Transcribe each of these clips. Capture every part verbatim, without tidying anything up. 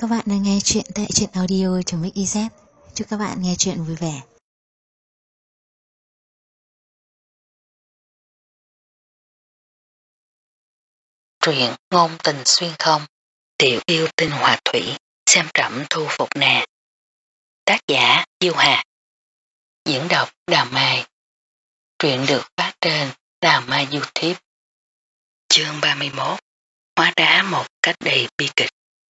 các bạn đang nghe chuyện tại truyện audio.mixyz. Chúc các bạn nghe chuyện vui vẻ. Truyện ngôn tình xuyên không, tiểu yêu tinh hòa thủy, xem trẫm thu phục nè. Tác giả Diêu Hà. Diễn đọc Đào Mai. Truyện được phát trên Đào Mai YouTube. Chương ba mươi mốt. Hóa đá một cách đầy bi kịch.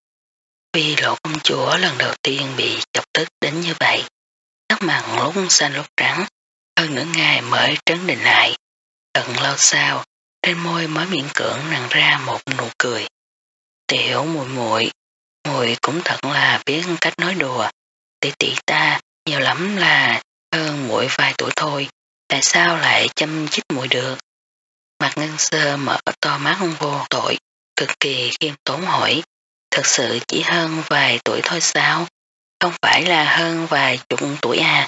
Vì Lộ công chúa lần đầu tiên bị chọc tức đến như vậy, sắc mặt lúc xanh lúc trắng, hơn nửa ngày mới trấn định lại. Thật lâu sau, trên môi mới miễn cưỡng nặn ra một nụ cười. Tiểu muội muội, muội cũng thật là biết cách nói đùa. Tỷ tỷ ta nhiều lắm là hơn muội vài tuổi thôi, tại sao lại chăm chích muội được? Mặt Ngân Sơ mở to mắt vô tội, cực kỳ khiêm tốn hỏi, thật sự chỉ hơn vài tuổi thôi sao? Không phải là hơn vài chục tuổi à?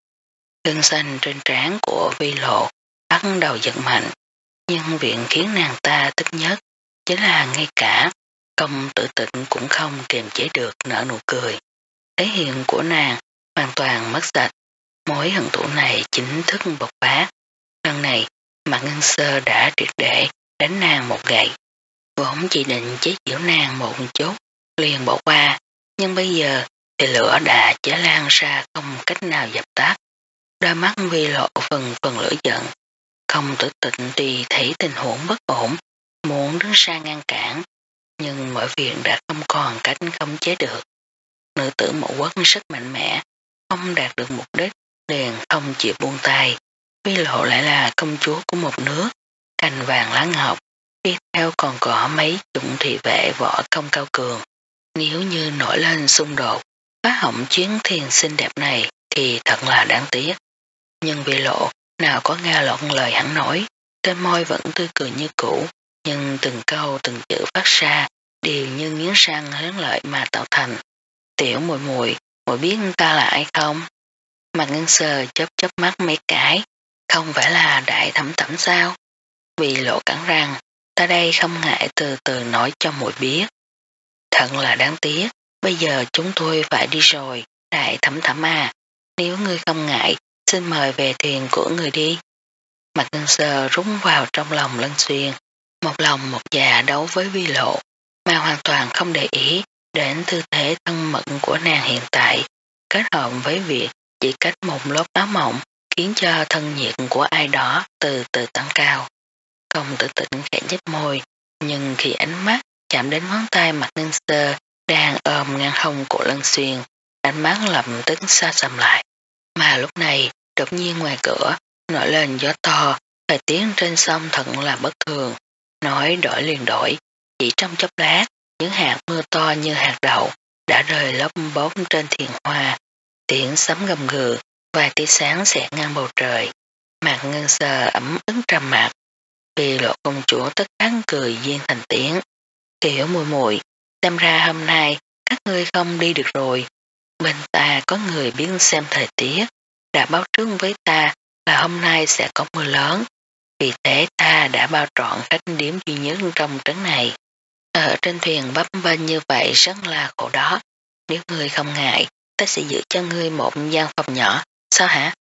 Gân xanh trên trán của Vi Lộ bắt đầu giật mạnh, nhưng viện khiến nàng ta tức nhất chính là ngay cả công tử tịnh cũng không kiềm chế được nở nụ cười. Thể hiện của nàng hoàn toàn mất sạch, mối hận thù này chính thức bộc phát. Lần này Mạc Ngân Sơ đã triệt để đánh nàng một gậy, vốn chỉ định chế giễu nàng một chút liền bỏ qua, nhưng bây giờ thì lửa đã cháy lan ra không cách nào dập tắt. Đôi mắt Vi Lộ phần phần lửa giận, không tử tịnh tuy thấy tình huống bất ổn, muốn đứng ra ngăn cản, nhưng mọi việc đã không còn cách khống chế được. Nữ tử mẫu quốc rất mạnh mẽ, không đạt được mục đích, liền không chịu buông tay. Vi Lộ lại là công chúa của một nước, cành vàng lá ngọc, đi theo còn có mấy chủng thị vệ võ công cao cường. Nếu như nổi lên xung đột, phá hỏng chuyến thiền xinh đẹp này thì thật là đáng tiếc. Nhưng Vi Lộ nào có nghe lộn lời hắn nói, trên môi vẫn tươi cười như cũ, nhưng từng câu từng chữ phát ra đều như nghiến răng hớn lợi mà tạo thành. Tiểu muội muội, muội biết ta là ai không? Mạc Ngân Sơ chớp chớp mắt mấy cái, không phải là Đại Thẩm Thẩm sao? Vi Lộ cắn răng, ta đây không ngại từ từ nói cho muội biết. Thật là đáng tiếc, bây giờ chúng tôi phải đi rồi, Đại Thẩm Thẩm à, nếu ngươi không ngại, xin mời về thuyền của người đi. Mạc Ngân Sơ rúng vào trong lòng Lân Xuyên, một lòng một dạ đấu với Vi Lộ, mà hoàn toàn không để ý đến tư thế thân mật của nàng hiện tại, kết hợp với việc chỉ cách một lớp áo mỏng khiến cho thân nhiệt của ai đó từ từ tăng cao. Công tử tịnh khẽ nhếch môi, nhưng khi ánh mắt chạm đến ngón tay Mạc Ngân Sơ đang ôm ngang hông của Lân Xuyên, ánh mắt lập tức xa xăm lại. Mà lúc này, đột nhiên ngoài cửa, nổi lên gió to, thời tiết trên sông thật là bất thường, nói đổi liền đổi, chỉ trong chốc lát, những hạt mưa to như hạt đậu đã rơi lốp bốp trên thiền hoa, tiếng sấm gầm gừ, vài tia sáng xẹt ngang bầu trời. Mạc Ngân Sơ ẩm ứng trầm mặt, vì Lộ công chúa tất khắc cười duyên thành tiếng. Tiểu muội muội, xem ra hôm nay các ngươi không đi được rồi. Bên ta có người biết xem thời tiết, đã báo trước với ta là hôm nay sẽ có mưa lớn, vì thế ta đã bao trọn khách điếm duy nhất trong trấn này. Ở trên thuyền bấp bênh như vậy rất là khổ đó, nếu ngươi không ngại, ta sẽ giữ cho ngươi một gian phòng nhỏ, sao hả?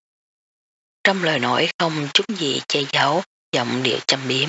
Trong lời nói không chút gì che giấu, giọng điệu châm biếm.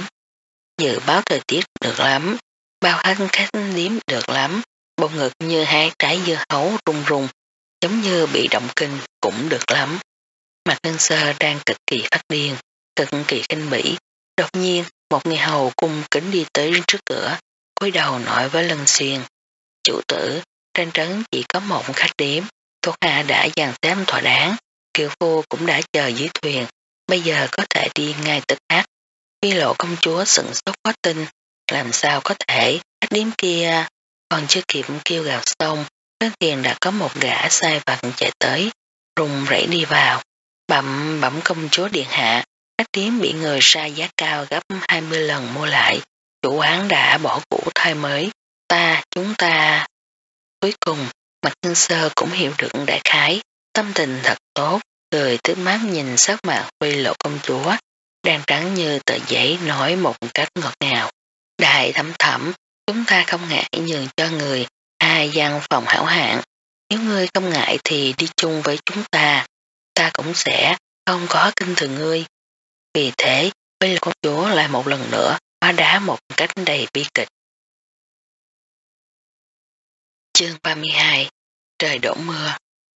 Dự báo thời tiết được lắm, bao hết khách điếm được lắm, bông ngực như hai trái dưa hấu rung rung, giống như bị động kinh cũng được lắm. Mạc Ngân Sơ đang cực kỳ phát điên, cực kỳ kinh bỉ. Đột nhiên, một người hầu cung kính đi tới trước cửa, cúi đầu nói với Lân Xuyên. Chủ tử, trên trấn chỉ có một khách điếm, thuộc hạ đã dàn xếp thỏa đáng, kiều phu cũng đã chờ dưới thuyền, bây giờ có thể đi ngay tức khắc. Vi Lộ công chúa sửng sốt quá tin, làm sao có thể, khách điếm kia còn chưa kịp kêu gào xong, trên thuyền đã có một gã sai vặt chạy tới, rùng rẩy đi vào. Bẩm bẩm công chúa điện hạ, khách điếm bị người ra giá cao gấp hai mươi lần mua lại, chủ quán đã bỏ cũ thay mới, ta, chúng ta. Cuối cùng, Mạc Ngân Sơ cũng hiểu được đại khái, tâm tình thật tốt, cười tước mắt nhìn sắc mặt Vi Lộ công chúa, đang trắng như tờ giấy nói một cách ngọt ngào. Đại Thẩm Thẩm, chúng ta không ngại nhường cho người ta gian phòng hảo hạng, nếu ngươi không ngại thì đi chung với chúng ta, ta cũng sẽ không có kinh thường ngươi. Vì thế, Bích công chúa lại một lần nữa hóa đá một cách đầy bi kịch. Chương ba mươi hai. Trời đổ mưa.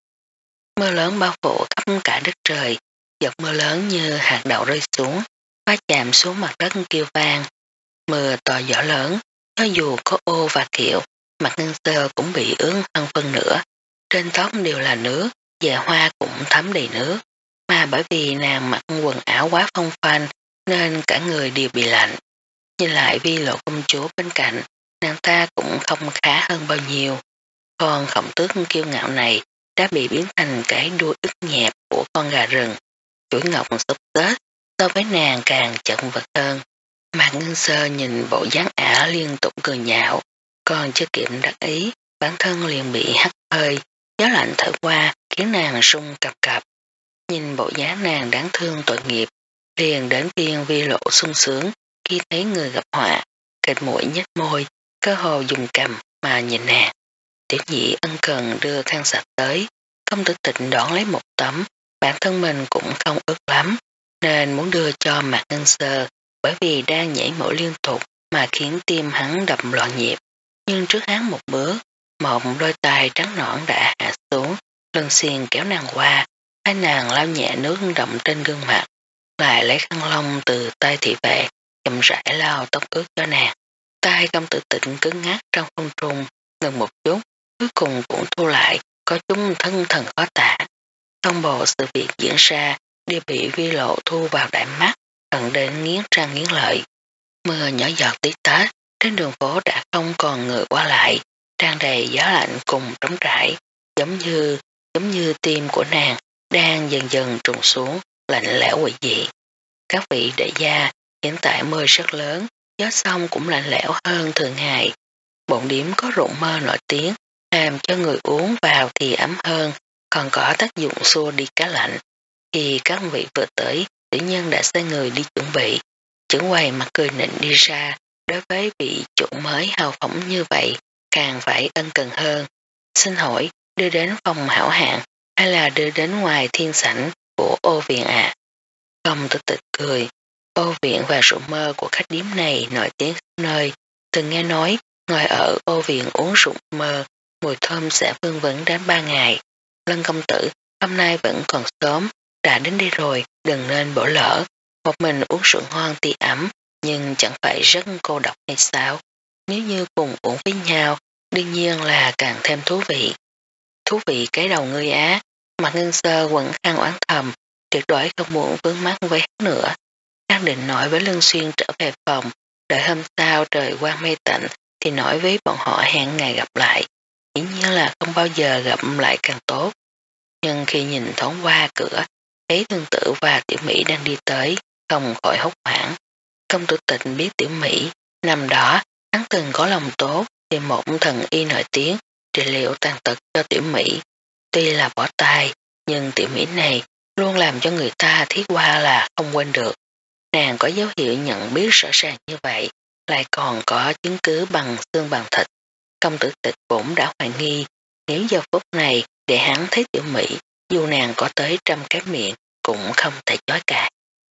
Mưa lớn bao phủ khắp cả đất trời, giọt mưa lớn như hạt đậu rơi xuống, phá chạm xuống mặt đất kêu vang. Mưa to gió lớn, cho dù có ô và kiệu, mặt Ngân Sơ cũng bị ướt hơn phân nửa. Trên tóc đều là nước, và hoa cũng thấm đầy nước, mà bởi vì nàng mặc quần áo quá phong phanh nên cả người đều bị lạnh. Nhìn lại Vi Lộ công chúa bên cạnh, nàng ta cũng không khá hơn bao nhiêu. Con khổng tước kiêu ngạo này đã bị biến thành cái đuôi ức nhẹp của con gà rừng. Chuỗi ngọc sụp tết so với nàng càng chật vật hơn. Mạc Ngân Sơ nhìn bộ dáng ả liên tục cười nhạo, còn chưa kịp đắc ý, bản thân liền bị hắt hơi, gió lạnh thổi qua khiến nàng sung cập cập. Nhìn bộ dáng nàng đáng thương tội nghiệp, liền đến viên Vi Lộ sung sướng khi thấy người gặp họa, kịch mũi nhếch môi, cơ hồ dùng cầm mà nhìn nàng. Tiểu nhị ân cần đưa khăn sạch tới, công tử Tịnh đón lấy một tấm, bản thân mình cũng không ướt lắm, nên muốn đưa cho Mạc Ngân Sơ, bởi vì đang nhảy mũi liên tục mà khiến tim hắn đập loạn nhịp. Nhưng trước hắn một bước, một đôi tay trắng nõn đã hạ xuống, lưng xiên kéo nàng qua, hai nàng lau nhẹ nước đậm trên gương mặt, lại lấy khăn lông từ tay thị vệ, chậm rãi lau tóc ướt cho nàng. Tay công tử Tịnh cứng ngắc trong không trung, ngừng một chút, cuối cùng cũng thu lại, có chúng thân thần khó tả. Thông bộ sự việc diễn ra đều bị Vi Lộ thu vào đại mắt, tận đến nghiến răng nghiến lợi. Mưa nhỏ giọt tí tách, trên đường phố đã không còn người qua lại, tràn đầy gió lạnh cùng trống trải, giống như giống như tim của nàng đang dần dần trùng xuống, lạnh lẽo quỷ dị. Các vị đại gia, hiện tại mưa rất lớn, gió sông cũng lạnh lẽo hơn thường ngày. Bộn điểm có rượu mơ nổi tiếng, làm cho người uống vào thì ấm hơn, còn có tác dụng xua đi cá lạnh. Khi các vị vừa tới, tiểu nhân đã sai người đi chuẩn bị. Trưởng quầy mặt cười nịnh đi ra, đối với vị chủ mới hào phóng như vậy, càng phải ân cần hơn. Xin hỏi, đưa đến phòng hảo hạng, hay là đưa đến ngoài thiên sảnh của ô viện ạ? À? Công tử Tịch cười, ô viện và rượu mơ của khách điếm này nổi tiếng khắp nơi. Từng nghe nói, ngồi ở ô viện uống rượu mơ, mùi thơm sẽ vương vấn đến ba ngày. Lân công tử, hôm nay vẫn còn sớm, đã đến đây rồi, đừng nên bỏ lỡ. Một mình uống rượu ngon tí ấm, nhưng chẳng phải rất cô độc hay sao? Nếu như cùng uống với nhau, đương nhiên là càng thêm thú vị. Thú vị cái đầu ngươi á, Mạc Ngân Sơ quẩn khăn oán thầm, tuyệt đối không muốn vướng mắt với hắn nữa. Đang định nói với Lân Xuyên trở về phòng, đợi hôm sau trời quang mây tạnh thì nói với bọn họ hẹn ngày gặp lại. Dĩ nhiên là không bao giờ gặp lại càng tốt. Nhưng khi nhìn thoáng qua cửa, thấy Thương Tử và Tiểu Mỹ đang đi tới, không khỏi hốt hoảng. Công tử Tịnh biết Tiểu Mỹ, năm đó hắn từng có lòng tốt, tìm một thần y nổi tiếng trị liệu tàn tật cho Tiểu Mỹ. Tuy là bỏ tay, nhưng Tiểu Mỹ này luôn làm cho người ta thiết qua là không quên được. Nàng có dấu hiệu nhận biết rõ ràng như vậy, lại còn có chứng cứ bằng xương bằng thịt. Công tử Tịch cũng đã hoài nghi, nếu giờ phút này để hắn thấy Tiểu Mỹ, dù nàng có tới trăm cái miệng cũng không thể chối cãi.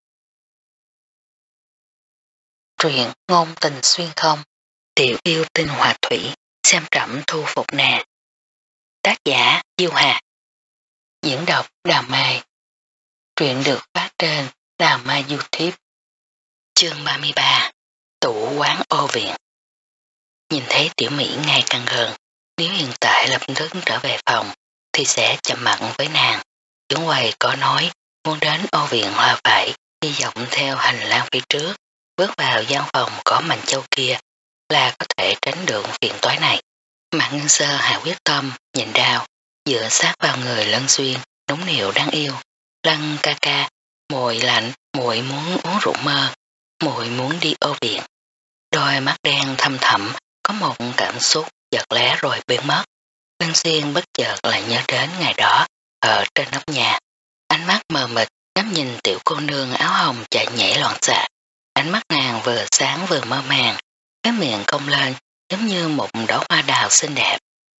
Truyện ngôn tình xuyên không, tiểu yêu tinh hòa thủy, xem trẫm thu phục nàng. Tác giả Diêu Hà. Diễn đọc Đào Mai. Truyện được phát trên Đào Mai YouTube. Chương ba mươi ba. Tủ quán ô viện. Nhìn thấy Tiểu Mỹ ngày càng gần, nếu hiện tại lập tức trở về phòng thì sẽ chậm mặn với nàng. Trưởng quầy có nói muốn đến ô viện là phải đi dọc theo hành lang phía trước, bước vào gian phòng có mành châu kia là có thể tránh được phiền toái này. Mạc Ngân Sơ hạ quyết tâm, nhìn đau, dựa sát vào người Lân Xuyên, núng nịu đáng yêu. Lân ca ca, muội lạnh, muội muốn uống rượu mơ, muội muốn đi ô viện. Đôi mắt đen thâm thẳm, có một cảm xúc giật lé rồi biến mất. Lân Xuyên bất chợt lại nhớ đến ngày đó ở trên nóc nhà. Ánh mắt mờ mịt ngắm nhìn tiểu cô nương áo hồng chạy nhảy loạn xạ. Ánh mắt nàng vừa sáng vừa mơ màng, cái miệng cong lên giống như một đóa hoa đào xinh đẹp.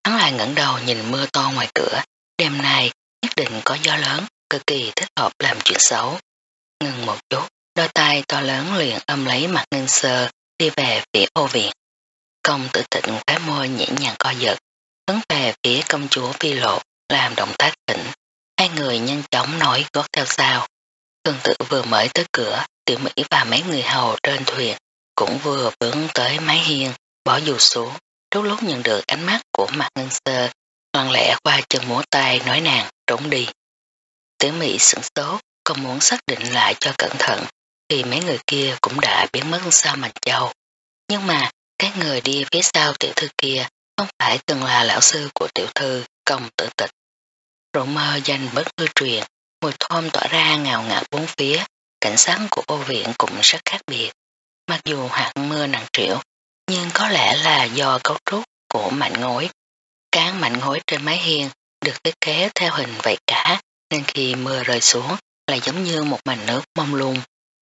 Hắn lại ngẩng đầu nhìn mưa to ngoài cửa, đêm nay nhất định có gió lớn, cực kỳ thích hợp làm chuyện xấu. Ngừng một chút, đôi tay to lớn liền ôm lấy mặt Ngân Sơ, đi về phía ô viện. Công Tử Tịnh khóe môi nhẹ nhàng co giật, hướng về phía công chúa Phi Lộ, làm động tác thỉnh. Hai người nhanh chóng nối gót theo sau. Thương Tử vừa mới tới cửa, Tiểu Mỹ và mấy người hầu trên thuyền cũng vừa vướng tới mái hiên, bỏ dù xuống. Lúc lúc nhận được ánh mắt của mặt Ngân Sơ, loan lẹ qua chân múa tay nói nàng trốn đi. Tiểu Mỹ sửng sốt, còn muốn xác định lại cho cẩn thận, thì mấy người kia cũng đã biến mất sau màn châu. Nhưng mà cái người đi phía sau tiểu thư kia không phải từng là lão sư của tiểu thư Công Tử Tịch. Rượu mơ danh bất hư truyền, mùi thơm tỏa ra ngào ngạt bốn phía, cảnh sát của ô viện cũng rất khác biệt. Mặc dù hạt mưa nặng trĩu, nhưng có lẽ là do cấu trúc của mảnh ngói. Cán mảnh ngói trên mái hiên được thiết kế theo hình vảy cá, nên khi mưa rơi xuống là giống như một màn nước mông lung.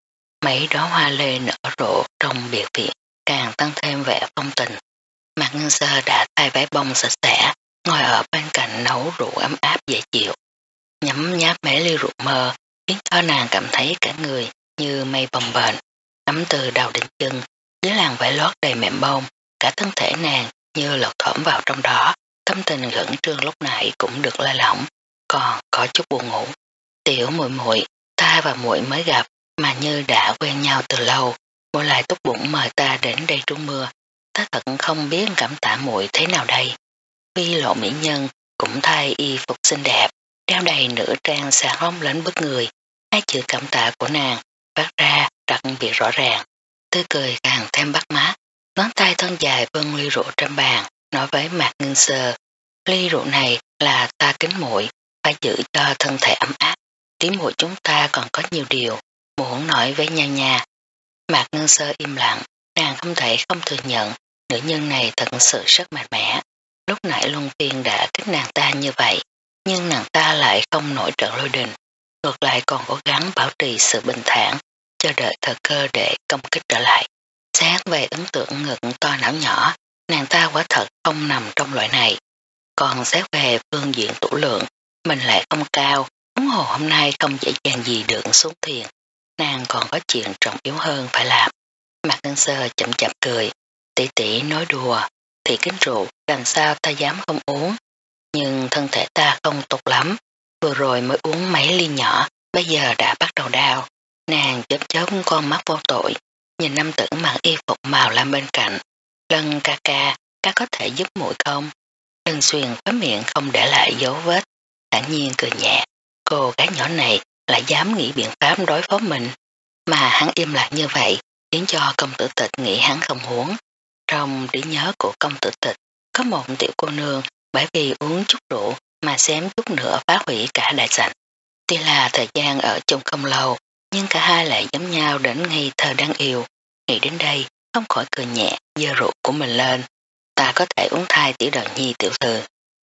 Mấy đóa hoa lê nở rộ trong biệt viện càng tăng thêm vẻ phong tình. Mạc Ngân Sơ đã thay váy bông sạch sẽ, ngồi ở bên cạnh nấu rượu ấm áp dễ chịu. Nhấm nháp mấy ly rượu mơ, khiến cho nàng cảm thấy cả người như mây bồng bềnh, ấm từ đầu đến chân, dưới làn vải lót đầy mềm bông, cả thân thể nàng như lọt thỏm vào trong đó, tâm tình khẩn trương lúc nãy cũng được lơi lỏng, còn có chút buồn ngủ. Tiểu muội muội, ta và muội mới gặp, mà như đã quen nhau từ lâu, muội lại tốt bụng mời ta đến đây trú mưa, ta thật không biết cảm tạ muội thế nào đây. Phi Lộ mỹ nhân cũng thay y phục xinh đẹp, đeo đầy nữ trang sáng lóng lánh bức người, hai chữ cảm tạ của nàng phát ra đặc biệt rõ ràng, tươi cười càng thêm bắt mắt. Ngón tay thân dài vươn ly rượu trên bàn, nói với Mạc Ngân Sơ, ly rượu này là ta kính muội, phải giữ cho thân thể ấm áp. Tí muội chúng ta còn có nhiều điều muốn nói với nhau nha. Mạc Ngân Sơ im lặng, nàng không thể không thừa nhận nữ nhân này thật sự rất mạnh mẽ. Lúc nãy Luân Phiên đã kích nàng ta như vậy, nhưng nàng ta lại không nổi trận lôi đình, ngược lại còn cố gắng bảo trì sự bình thản, chờ đợi thời cơ để công kích trở lại. Xét về ấn tượng ngực to não nhỏ, nàng ta quả thật không nằm trong loại này. Còn xét về phương diện tủ lượng, mình lại không cao, huống hồ hôm nay không dễ dàng gì được xuống thuyền. Nàng còn có chuyện trọng yếu hơn phải làm. Mạc Ngân Sơ chậm chạp cười, tỷ tỷ nói đùa, thì kính rượu làm sao ta dám không uống. Nhưng thân thể ta không tốt lắm, vừa rồi mới uống mấy ly nhỏ, bây giờ đã bắt đầu đau. Nàng chớp chớp con mắt vô tội, nhìn nam tử mặc y phục màu lam bên cạnh. Lân ca ca, ca có thể giúp muội không? Lân Xuyên khóe miệng không để lại dấu vết, thản nhiên cười nhẹ. Cô gái nhỏ này lại dám nghĩ biện pháp đối phó mình, mà hắn im lặng như vậy khiến cho Công Tử Tịch nghĩ hắn không huống. Trong trí nhớ của Công Tử Tịch có một tiểu cô nương bởi vì uống chút rượu mà xém chút nữa phá hủy cả đại sảnh. Tuy là thời gian ở chung không lâu, nhưng cả hai lại giống nhau đến ngây thơ đáng yêu. Nghĩ đến đây không khỏi cười nhẹ, giơ rượu của mình lên. Ta có thể uống thai tiểu đàn nhi tiểu thư.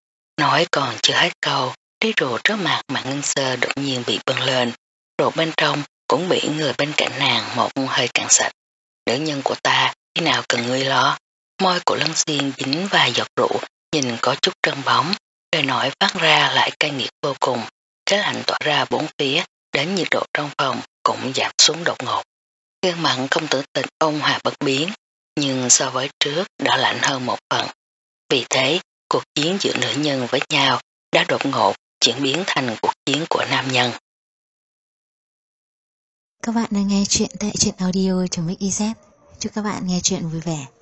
Nói còn chưa hết câu, ly rượu trước mặt Mạc Ngân Sơ đột nhiên bị bưng lên, rượu bên trong cũng bị người bên cạnh nàng một hơi cạn sạch. Nữ nhân của ta khi nào cần ngươi lo. Môi của Lân Xuyên dính vài giọt rượu, nhìn có chút trơn bóng, lời nói phát ra lại cay nghiệt vô cùng. Cái lạnh tỏa ra bốn phía, đến nhiệt độ trong phòng cũng giảm xuống đột ngột. Gương mặt Công Tử Tịch ôn hòa bất biến, nhưng so với trước đã lạnh hơn một phần. Vì thế, cuộc chiến giữa nữ nhân với nhau đã đột ngột chuyển biến thành cuộc chiến của nam nhân. Các bạn đang nghe chuyện tại truyện audio.mixyz. Chúc các bạn nghe chuyện vui vẻ.